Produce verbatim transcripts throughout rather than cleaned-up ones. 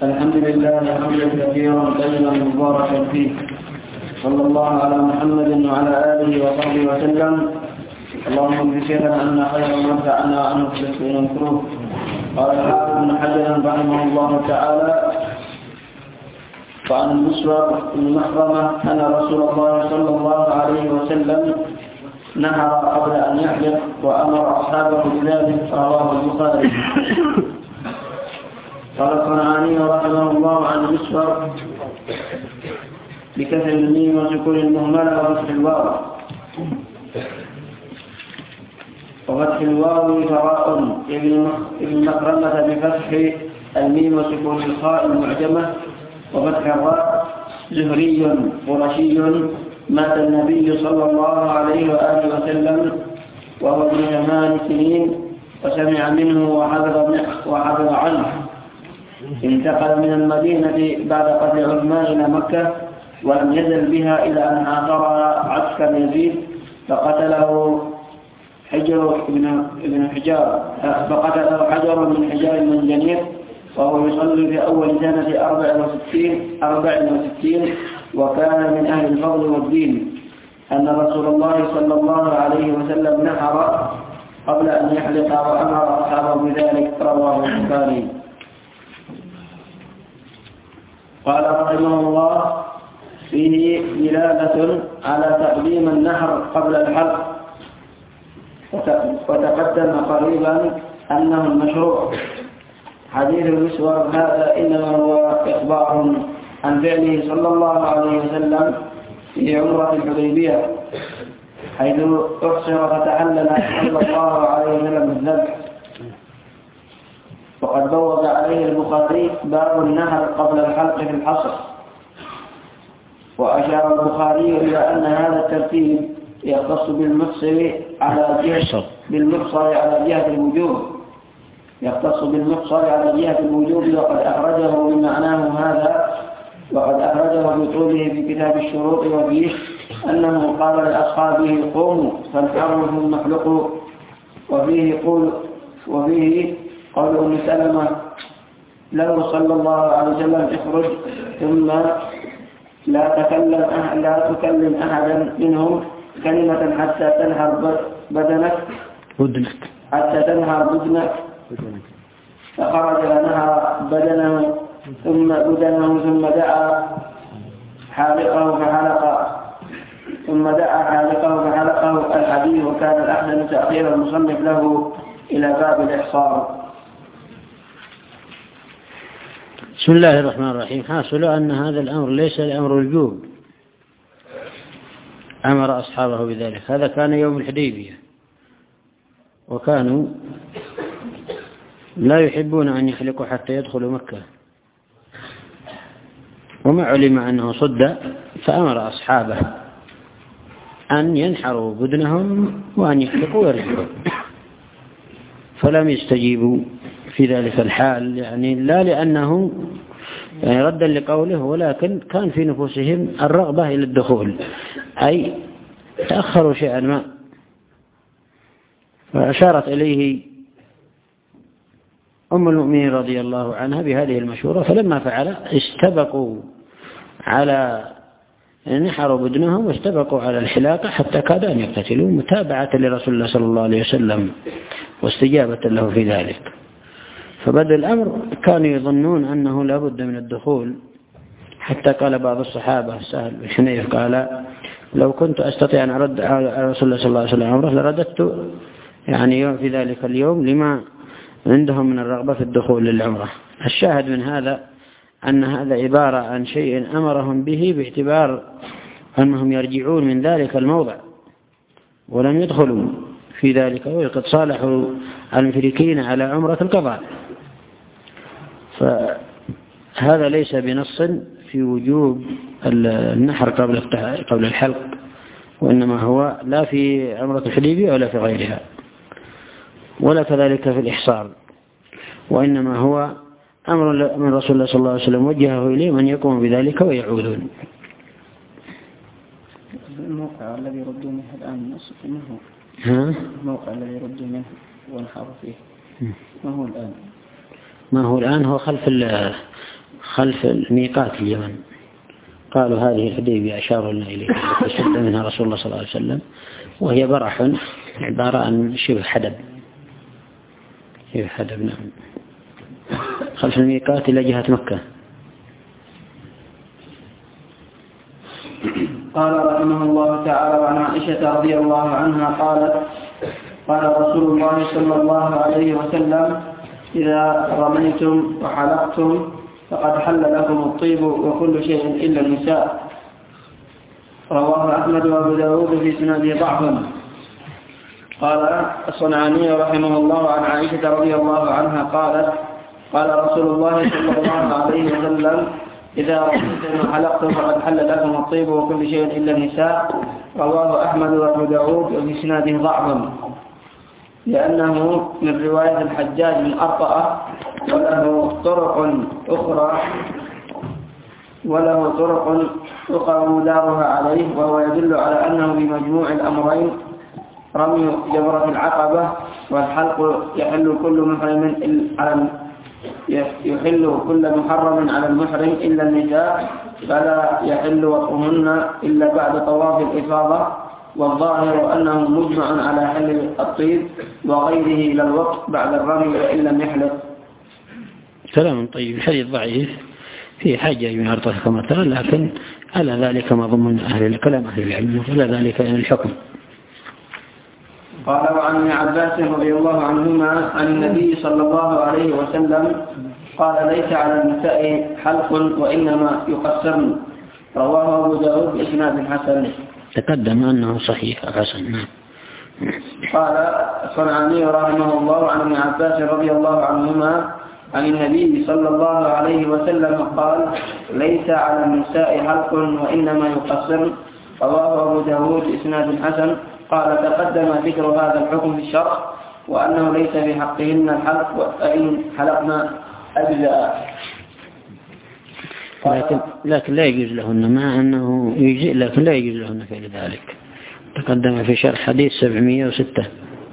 الحمد لله حمدا كثيرا طيبا مباركا فيه، صلى الله على محمد وعلى آله وصحبه وسلم. اللهم اغفر شيخنا أن خيرا وانفعنا عنه في التسبيح المكروه. قال الحافظ ابن حجر رحمه الله تعالى: وعن المسور بن مخرمة أن رسول الله صلى الله عليه وسلم نهر قبل أن يحلق وأمر أصحابه بذلك، رواه البخاري. قال الصنعاني رحمه الله عن المسور بكسر الميم وسكون المهملة وفتح الواو وفتح الواو فراء ابن مخرمة بفتح الميم وسكون الخاء المعجمة وفتح الراء. زهري قرشي، مات النبي صلى الله عليه وآله وسلم وهو ابن ثمان سنين، وسمع منه وحفظ عنه. انتقل من المدينة بعد قتل عثمان إلى مكة، ولم يزل بها إلى أن عاصرها عسكر يزيد، فقتله حجر بن حجار فقتله حجر من حجار من جنير، وهو يصلي في أول سنة أربع وستين، وكان من أهل الفضل والدين. أن رسول الله صلى الله عليه وسلم نحر قبل أن يحلق وأمر أصحابه بذلك، رواه البخاري. قال رحمه الله: فيه دلالة على تقديم النحر قبل الحلق، وتقدم قريبا أنه المشروع. حديث المسور هذا إنما هو إخبار عن فعله صلى الله عليه وسلم في عمرة الحديبية، حيث أحصر فتحلل صلى الله عليه وسلم بالذبح. وقد بوّب عليه البخاري باب النهر قبل الحلق في الحصر. وأشار البخاري إلى أن هذا الترتيب يختص بالمفصل على جهة بالمفصل على جهة الوجوب يختص بالمفصل على جهة الوجوب وقد أخرجه بمعناه هذا وقد أخرجه بطوله في كتاب الشروط، وفيه أنه قال لأصحابه: قوموا فانحروا ثم احلقوا. وفيه قول وفيه قال أم سلمة له صلى الله عليه وسلم: اخرج ثم لا تكلم أحد لا تكلم أحدا منهم كلمة حتى تنهر بدنك بدنك حتى تنهر بدنك فخرج فنهر بدنه ثم بدنه ثم دعا حالقه فحلق ثم دعا حالقه فحلقه الحديث. وكان الأحسن تأخير المصنف له إلى باب الإحصار. بسم الله الرحمن الرحيم. حاصل أن هذا الأمر ليس الأمر الوجوب، أمر أصحابه بذلك. هذا كان يوم الحديبية، وكانوا لا يحبون أن يحلقوا حتى يدخلوا مكة، وما علم أنه صد، فأمر أصحابه أن ينحروا بدنهم وأن يحلقوا ويرجعوا، فلم يستجيبوا في ذلك الحال، يعني لا لأنه يعني ردا لقوله، ولكن كان في نفوسهم الرغبة إلى الدخول، أي تأخروا شيئا ما. وأشارت إليه أم المؤمنين رضي الله عنها بهذه المشورة، فلما فعل استبقوا على نحروا بدنهم واستبقوا على الحلاقة حتى كادوا أن يقتتلوا، متابعة لرسول الله صلى الله عليه وسلم واستجابة له في ذلك. فبدأ الأمر كانوا يظنون أنه لا بد من الدخول، حتى قال بعض الصحابة سهل بن حنيف قال: لو كنت أستطيع أن أرد على رسول الله صلى الله عليه وسلم عمره لرددت يعني في ذلك اليوم، لما عندهم من الرغبة في الدخول للعمرة. الشاهد من هذا أن هذا عبارة عن شيء أمرهم به باعتبار أنهم يرجعون من ذلك الموضع ولم يدخلوا في ذلك، وقد صالحوا المشركين على عمرة القضاء. فهذا ليس بنص في وجوب النحر قبل قبل الحلق، وإنما هو لا في عمرة الحديبية ولا في غيرها، ولا كذلك في الإحصار، وإنما هو أمر من رسول الله صلى الله عليه وسلم وجهه إليه من يقوم بذلك ويعودون. الموقع الذي يردوا منه الآن ما هو؟ ها؟ الموقع الذي يردوا منه وانحروا فيه ما هو الآن؟ ما هو الآن هو خلف خلف الميقات اليمن. قالوا هذه الحديبية أشاروا لنا إليه تشد منها رسول الله صلى الله عليه وسلم، وهي برح عبارة عن شبه حدب، شبه حدب نعم، خلف الميقات إلى جهة مكة. قال رحمه الله تعالى عن عائشة رضي الله عنها قالت قال رسول الله صلى الله عليه وسلم إذا رميتم وحلقتم فقد حل لكم الطيب وكل شيء إلا النساء. رواه أحمد وأبو داود في سنده ضعف. قال الصنعاني رحمه الله عن عائشة رضي الله عنها قالت قال رسول الله صلى الله عليه وسلم إذا رميتم وحلقتم فقد حل لكم الطيب وكل شيء إلا النساء. رواه أحمد وأبو داود وفي سنده ضعف لأنه من رواية الحجاج من أرطأة، وله طرق أخرى وله طرق أخرى مدارها عليه، وهو يدل على أنه بمجموع الأمرين رمي جمرة العقبة والحلق يحل كل محرم على يحل كل محرم على المحرم إلا النساء، فلا يحل وطئهن إلا بعد طواف الإفاضة. والظاهر أنه مجمع على حل الطيب وغيره إلى الوقت بعد الرمي وإن لم يحلق. كلام طيب. الحديث ضعيف في حاجة من أرطة كما ترى، لكن على ذلك ما ضمن أهل الكلام أهل العلم، على ذلك الحكم. قال وعن ابن عباس رضي الله عنهما عن النبي صلى الله عليه وسلم قال ليس على النساء حلق وإنما يقصرن. رواه أبو داود بإسناد حسن. تقدم أنه صحيح حسن. قال الصنعاني رحمه الله عن ابن عباس رضي الله عنهما عن النبي صلى الله عليه وسلم قال ليس على النساء حلق وإنما يقصرن. رواه أبو داود بإسناد حسن. قال تقدم ذكر هذا الحكم في الشرع وأنه ليس في حقهن الحلق وإن حلقنا أجزاء. لكن, لكن لا يجوز لهن، مع أنه يجي لكن لا يجوز لهن فعل ذلك. تقدم في شرح حديث سبعمائة وستة.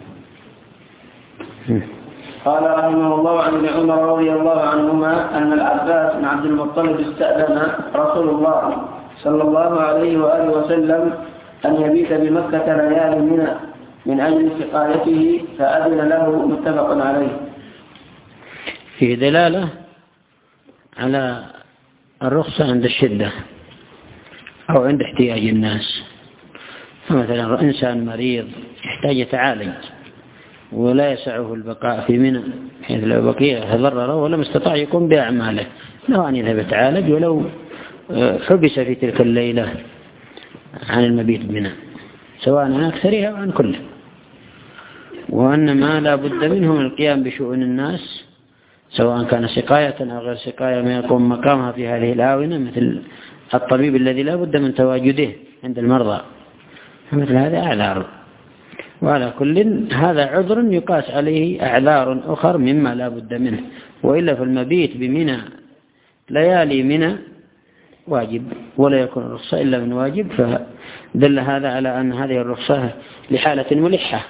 قال رحمه الله عن ابن عمر رضي الله عنهما أن العباس بن عبد المطلب استأذن رسول الله صلى الله عليه وآله وسلم أن يبيت بمكة ليالي من من أجل سقايته فأذن له، متفق عليه. فيه دلالة على الرخصة عند الشدة أو عند احتياج الناس. فمثلا إنسان مريض يحتاج يتعالج ولا يسعه البقاء في منى، حيث لو بقي تضرر ولم استطاع يقوم بأعماله، له أن يذهب يتعالج ولو حبس في تلك الليلة عن المبيت بمنى، سواء عن أكثرها أو عن كله. وأن ما لا بد منه من القيام بشؤون الناس، سواء كان سقاية أو غير سقاية، ما يقوم مقامها في هذه الآونة، مثل الطبيب الذي لا بد من تواجده عند المرضى، مثل هذا أعذار. وعلى كل هذا عذر يقاس عليه أعذار أخر مما لا بد منه. وإلا فالمبيت بمنى ليالي منى واجب، ولا يكون الرخصة إلا من واجب، فدل هذا على أن هذه الرخصة لحالة ملحة.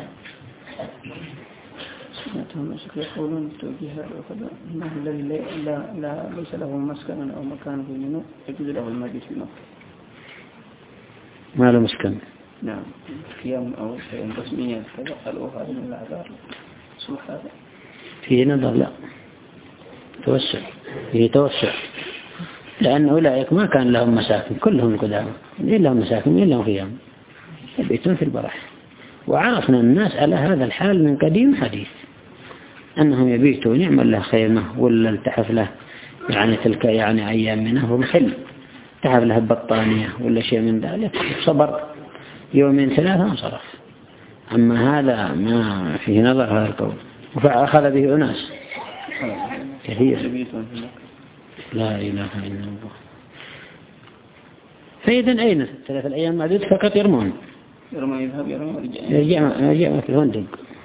يقولون توجيه وكذا إنه الذي لا لا ليس له مسكن أو مكان في منى يجوز له المبيت في مكة. ما له مسكن. نعم، قيام أو شيء رسميا كذا قالوا هذا من الأعذار. صلح هذا فيه نظر، لا توسع، فيه توسع، لأن أولئك ما كان لهم مساكن، كلهم قدامى إن لهم مساكن إن لهم خيام يبيتون في البرح. وعرفنا الناس على هذا الحال من قديم حديث، أنهم يبيتون يعمل له خيمة ولا التحف له يعني تلك يعني أيام منه ومحل تحف له بطانية ولا شيء من ذلك، صبر يومين ثلاثة انصرف. أما هذا ما فيه نظر هذا القول، وأخذ به أناس كثير. لا إله إلا الله. فإذن أين ثلاث الأيام معدود فقط يرمون، يرمون يذهب يرمون يرجع يرجع في الفندق.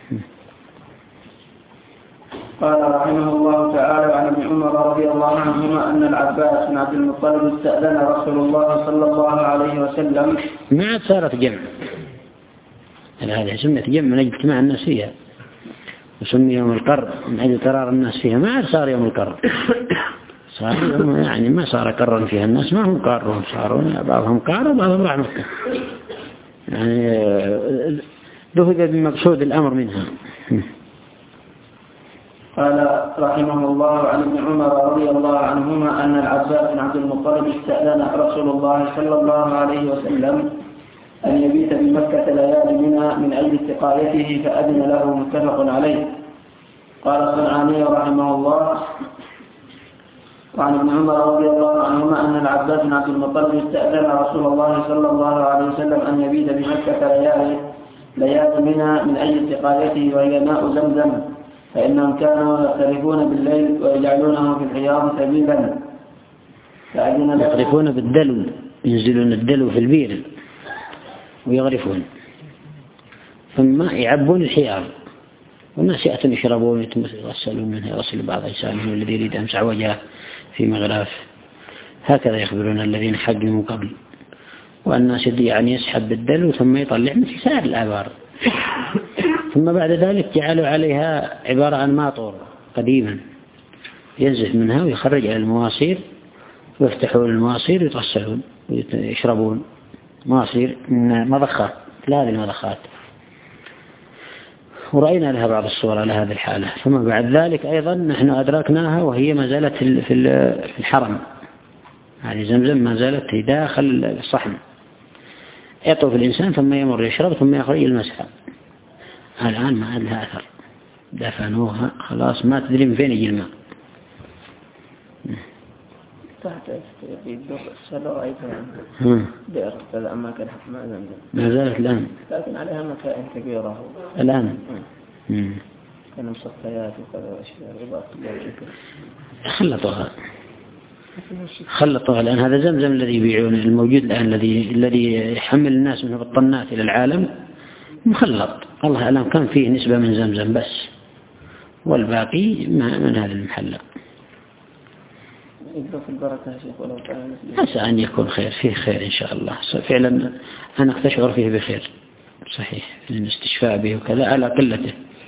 قال رحمه الله تعالى عن ابن عمر رضي الله عنهما أن العباس بن عبد المطلب استأذن رسول الله صلى الله عليه وسلم. ما عاد صارت جمع، هذه سميت جمع من أجل اجتماع الناس فيها، وسمي يوم القر من أجل قرار الناس فيها، ما عاد صار يوم القر، صار يعني ما صار قرن فيها الناس، ما هم قارون، صاروا بعضهم قار وبعضهم راح مكة، يعني ذهب بمقصود الأمر منها. قال رحمه الله عن ابن عمر رضي الله عنهما أن العباس بن عبد المطلب استأذن رسول الله صلى الله عليه وسلم أن يبيت بمكة ليالي منها من أجل سقايته فأذن له، متفق عليه. قال الصنعاني رحمه الله وعن ابن عمر رضي الله عنهما أن العباس بن عبد المطلب استأذن رسول الله صلى الله عليه وسلم أن يبيت بمكة ليالي ليالي منها من أجل سقايته وهي ماء زمزم، فإنهم كانوا يختلفون بالليل ويجعلونه في الحياض سبيلا. يغرفون بالدلو، ينزلون الدلو في البير ويغرفون، ثم يعبون الحياض والناس يأتون يشربون ويتغسلون منها، يغسل بعض أجسامهم الذي يريد أمسح وجهه في مغراف. هكذا يخبرون الذين حجوا من قبل. والناس يعني يسحب بالدلو ثم يطلع من سائر الآبار، ثم بعد ذلك جعلوا عليها عبارة عن ماطور قديما ينزف منها ويخرج على المواصير، ويفتحون المواصير ويتغسلون ويشربون مواصير من مضخات، لا هذه المضخات، ورأينا لها بعض الصور على هذه الحالة. ثم بعد ذلك أيضا نحن أدركناها وهي ما زالت في الحرم، يعني زمزم ما زالت داخل الصحن، يطوف الإنسان ثم يمر يشرب ثم يخرج المسحة. الآن ما لها أثر، دفنوها خلاص، ما تدري من فين يجي الماء. تحت في الدور السلوى أيضا بئر كذا أماكن ما زمزم ما زالت الآن، لكن عليها مكائن كبيرة الآن كان مصفيات وكذا أشياء رباط خلطوها خلطوها الآن. هذا زمزم الذي يبيعون الموجود الآن، الذي الذي يحمل الناس منه بالطنات إلى العالم مخلط. الله أعلم كان فيه نسبة من زمزم بس، والباقي من هذا المحلى. في البركة يا شيخ ولو كان عسى أن يكون خير، فيه خير إن شاء الله. فعلا أنا أشعر فيه بخير صحيح، الاستشفاء به وكذا على قلته.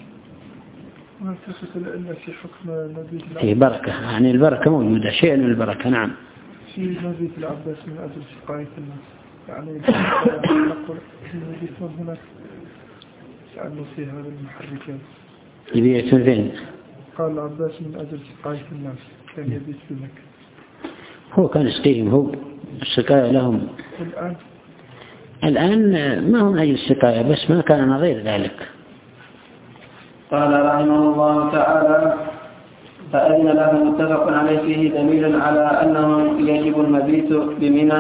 فيه بركة، يعني البركة موجودة، شيء من البركة. نعم. في مزيد العباس من أجل سقاية الناس، يعني نقول يبيتون هناك لأنه في هذا المحركات. يبيتون فين؟ قال العباس من أجل سقاية الناس كان يبيت في مكة. هو كان يسقيهم، هو السقاية لهم. الآن الآن ما هم أجل السقاية بس، ما كان نظير ذلك. قال رحمه الله تعالى فأذن له، متفق عليه، فيه دليل على أنه يجب المبيت بمنى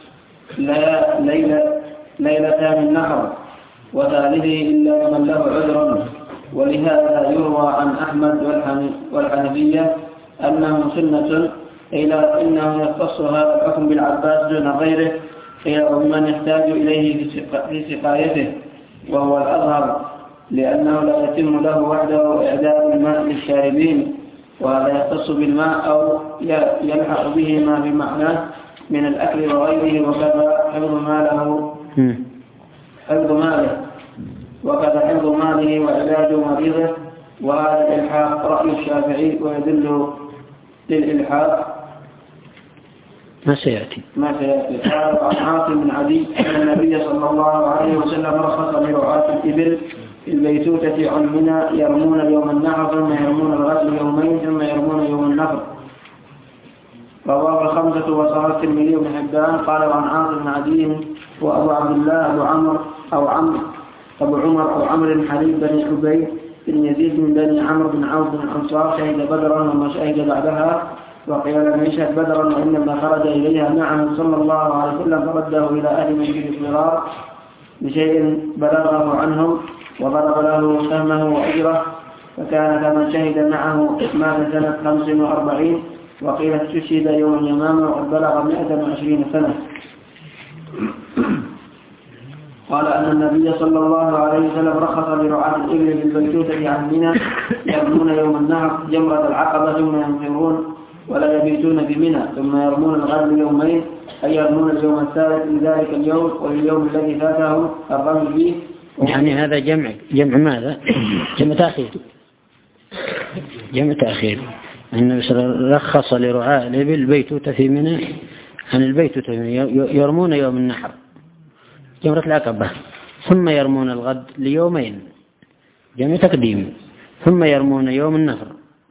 ليلة ليلة من نحر وثالثه إلا من له عذر. ولهذا يروى عن أحمد والحنفية أنه سنة، إلى إنه يختص هذا الحكم بالعباس دون غيره، إلى ومن يحتاج إليه في سقايته، وهو الأظهر، لأنه لا يتم له وحده إعداد الماء للشاربين، وهذا يختص بالماء أو يلحق به ما في معناه من الأكل وغيره، وكذا حفظ ماله حفظ ماله وكذا حفظ ماله وعلاج مريضه. وهذا الإلحاق رأي الشافعي، ويدل للإلحاق ما سيأتي ما سيأتي قال عن عاصم بن عدي أن النبي صلى الله عليه وسلم رخص لرعاة الإبل في البيتوتة عن منى، يرمون يوم النحر ثم يرمون الغسل يومين ثم يرمون يوم النحر. رواه الخمسة وصححه الترمذي بن حبان. قال عن عاصم بن عدي وأبو عبد الله أبو عمرو أو عمرو أبو عمر أو عمرو بن حليب بن حبيب بن يزيد من بني عمرو بن عوف بن الأنصار شهد بدرا وما شهد بعدها، وقيل لم يشهد بدرا وإنما خرج إليها معه صلى الله عليه وسلم فرده إلى أهل منزل الصغار بشيء بلغه عنهم وضرب له سهمه وأجره، فكان كمن شهد معه مات سنة خمس وأربعين، وقيل استشهد يوم اليمامة وقد بلغ مئة وعشرين سنة. قال أن النبي صلى الله عليه وسلم رخص لرعاة الإبل بالبيتوتة عن منى، يرمون يوم النحر جمرة العقبة ثم ينفرون ولا يبيتون بمنى، ثم يرمون الغد يومين، أي يرمون اليوم الثالث لذلك اليوم واليوم الذي فاته الرمي فيه. يعني هذا جمع جمع ماذا؟ جمع تأخير جمع تأخير النبي صلى الله عليه وسلم رخص لرعاء الإبل بيتوتة في منى عن البيتوتة يرمون يوم النحر جمرة العقبة، ثم يرمون الغد ليومين جمع تقديم، ثم يرمون يوم النفر،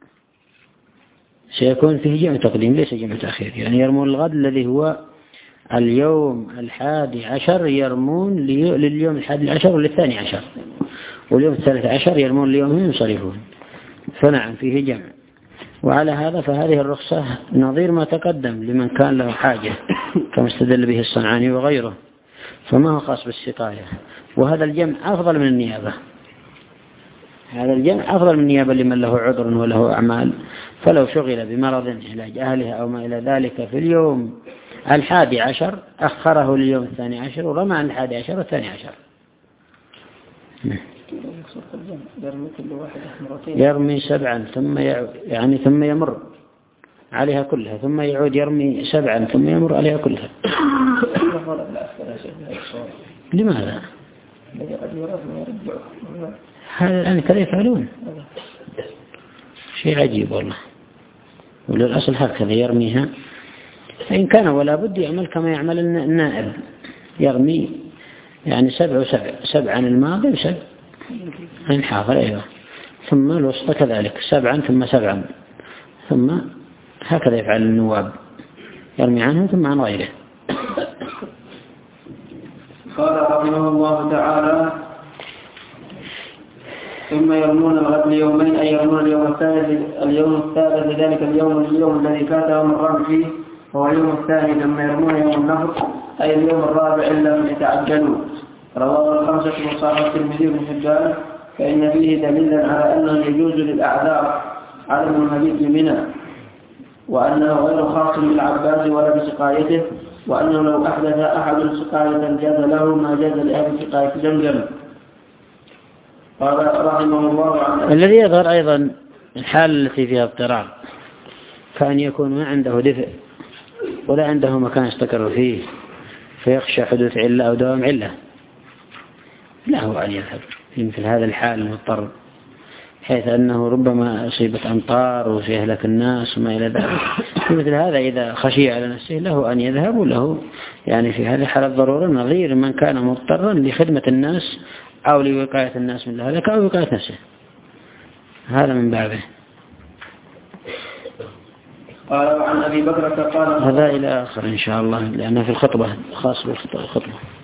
سيكون فيه جمع تقديم ليس جمع تأخير. يعني يرمون الغد الذي هو اليوم الحادي عشر يرمون لليوم الحادي عشر وللثاني عشر، واليوم الثالث عشر يرمون ليومهم ينصرفون، فنعم فيه جمع. وعلى هذا فهذه الرخصة نظير ما تقدم لمن كان له حاجة كما استدل به الصنعاني وغيره، فما هو خاص بالسقاية. وهذا الجمع أفضل من النيابة، هذا الجمع أفضل من النيابة لمن له عذر وله أعمال، فلو شغل بمرض علاج أهلها أو ما إلى ذلك في اليوم الحادي عشر أخره لليوم الثاني عشر ورمى عن الحادي عشر والثاني عشر. يرمي سبعا ثم يعني ثم يمر عليها كلها، ثم يعود يرمي سبعا ثم يمر عليها كلها. لماذا؟ هذا الآن كذا يفعلون، شيء عجيب والله. وللأصل هكذا يرميها، فإن كان ولا بد يعمل كما يعمل النائب، يرمي يعني سبع وسبع، سبعا الماضي وسبع الحاضر أيوة، ثم الوسط كذلك سبعا ثم سبعا، ثم هكذا يفعل النواب، يرمي عنه ثم عن غيره. قال رحمه الله تعالى: ثم يرمون الغد ليومين، أي يرمون اليوم الثالث اليوم الثالث لذلك اليوم اليوم الذي فاتهم الرمي فيه هو اليوم الثاني، ثم يرمون يوم النفر أي اليوم الرابع إلا من يتعجلوا. رواه الخمسة وصححه الترمذي بن حبان، فإن فيه دليلا على أنه يجوز للأعذار عدم المبيت بمنى، وأنه غير خاص بالعباس ولا بسقايته، وأنه لو أحدث أحد سقاية جاز له ما جاز لأهل سقاية زمزم. قال رحمه الله عن الذي يظهر أيضا الحال التي فيها اضطرار، كان يكون ما عنده دفء ولا عنده مكان يستقر فيه فيخشى حدوث علة أو دوام علة، لا هو أن يذهب في مثل هذا الحال المضطر، حيث أنه ربما أصيبت أمطار وسيهلك الناس وما إلى ذلك. في مثل هذا إذا خشي على نفسه له أن يذهب، وله يعني في هذه الحالة الضرورة نظير من كان مضطرا لخدمة الناس أو لوقاية الناس من الهلكة أو وقاية نفسه، هذا من بابه. قال عن أبي بكر قال هذا إلى آخر إن شاء الله، لأنه في الخطبة خاص بالخطبة.